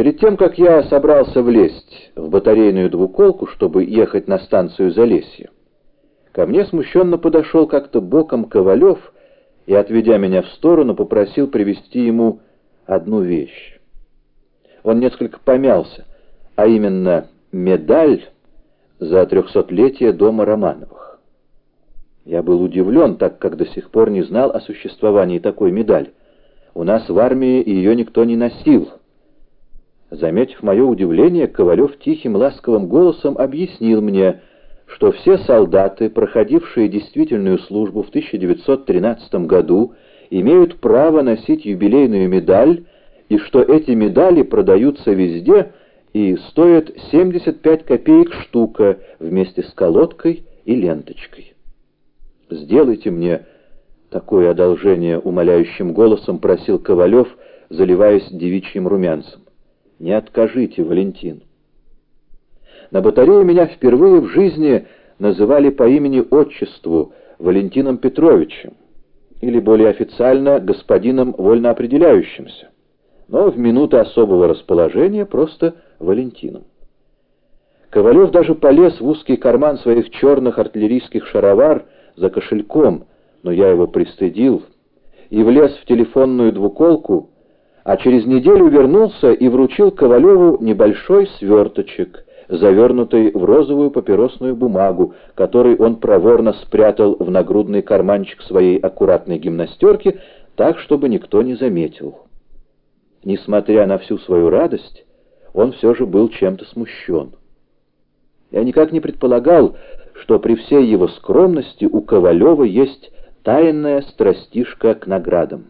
Перед тем, как я собрался влезть в батарейную двуколку, чтобы ехать на станцию Залесье, ко мне смущенно подошел как-то боком Ковалев и, отведя меня в сторону, попросил привезти ему одну вещь. Он несколько помялся, а именно медаль за 300-летие дома Романовых. Я был удивлен, так как до сих пор не знал о существовании такой медали. У нас в армии ее никто не носил. Заметив мое удивление, Ковалев тихим ласковым голосом объяснил мне, что все солдаты, проходившие действительную службу в 1913 году, имеют право носить юбилейную медаль, и что эти медали продаются везде и стоят 75 копеек штука вместе с колодкой и ленточкой. «Сделайте мне такое одолжение», — умоляющим голосом просил Ковалев, заливаясь девичьим румянцем. «Не откажите, Валентин». На батарее меня впервые в жизни называли по имени-отчеству Валентином Петровичем, или более официально господином вольноопределяющимся, но в минуты особого расположения просто Валентином. Ковалев даже полез в узкий карман своих черных артиллерийских шаровар за кошельком, но я его пристыдил, и влез в телефонную двуколку, а через неделю вернулся и вручил Ковалеву небольшой сверточек, завернутый в розовую папиросную бумагу, который он проворно спрятал в нагрудный карманчик своей аккуратной гимнастерки, так, чтобы никто не заметил. Несмотря на всю свою радость, он все же был чем-то смущен. Я никак не предполагал, что при всей его скромности у Ковалева есть тайная страстишка к наградам.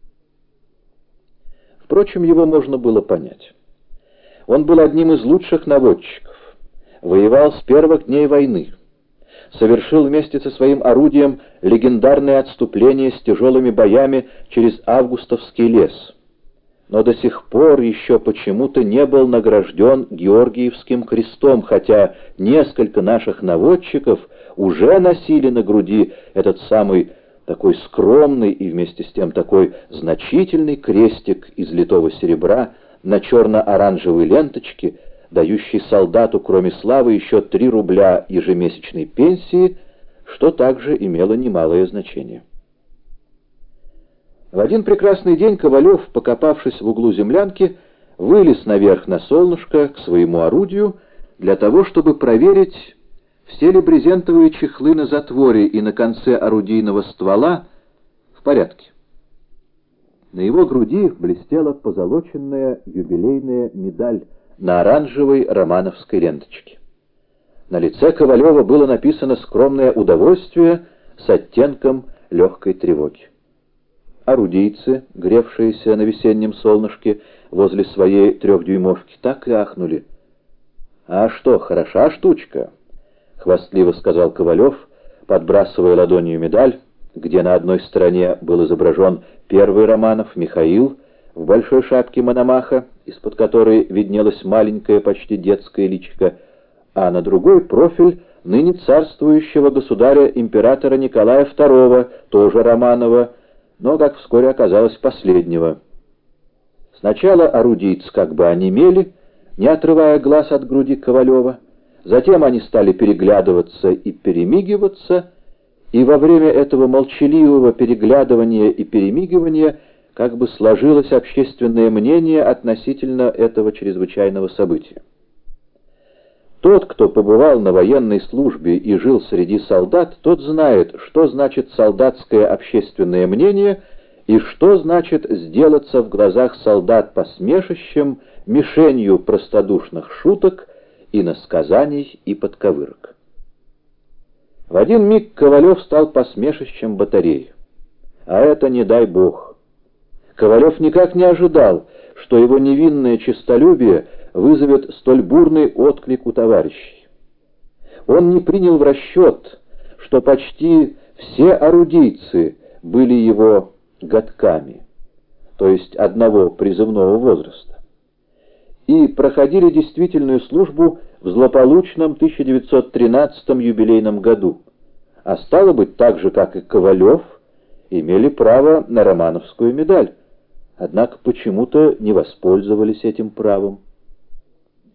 Впрочем, его можно было понять. Он был одним из лучших наводчиков, воевал с первых дней войны, совершил вместе со своим орудием легендарное отступление с тяжелыми боями через Августовский лес, но до сих пор еще почему-то не был награжден Георгиевским крестом, хотя несколько наших наводчиков уже носили на груди этот самый такой скромный и вместе с тем такой значительный крестик из литого серебра на черно-оранжевой ленточке, дающий солдату, кроме славы, еще 3 рубля ежемесячной пенсии, что также имело немалое значение. В один прекрасный день Ковалев, покопавшись в углу землянки, вылез наверх на солнышко к своему орудию для того, чтобы проверить, все ли брезентовые чехлы на затворе и на конце орудийного ствола в порядке. На его груди блестела позолоченная юбилейная медаль на оранжевой романовской ленточке. На лице Ковалева было написано скромное удовольствие с оттенком легкой тревоги. Орудийцы, гревшиеся на весеннем солнышке возле своей 3-дюймовки, так и ахнули. «А что, хороша штучка?» — хвастливо сказал Ковалев, подбрасывая ладонью медаль, где на одной стороне был изображен первый Романов, Михаил, в большой шапке Мономаха, из-под которой виднелась маленькая, почти детская личико, а на другой профиль ныне царствующего государя-императора Николая II, тоже Романова, но, как вскоре оказалось, последнего. Сначала орудийцы как бы онемели, не отрывая глаз от груди Ковалева, затем они стали переглядываться и перемигиваться, и во время этого молчаливого переглядывания и перемигивания как бы сложилось общественное мнение относительно этого чрезвычайного события. Тот, кто побывал на военной службе и жил среди солдат, тот знает, что значит солдатское общественное мнение и что значит сделаться в глазах солдат посмешищем, мишенью простодушных шуток, иносказаний и подковырок. В один миг Ковалев стал посмешищем батареи. А это не дай бог. Ковалев никак не ожидал, что его невинное честолюбие вызовет столь бурный отклик у товарищей. Он не принял в расчет, что почти все орудийцы были его годками, то есть одного призывного возраста, и проходили действительную службу в злополучном 1913 юбилейном году, а стало быть, так же, как и Ковалев, имели право на романовскую медаль, однако почему-то не воспользовались этим правом.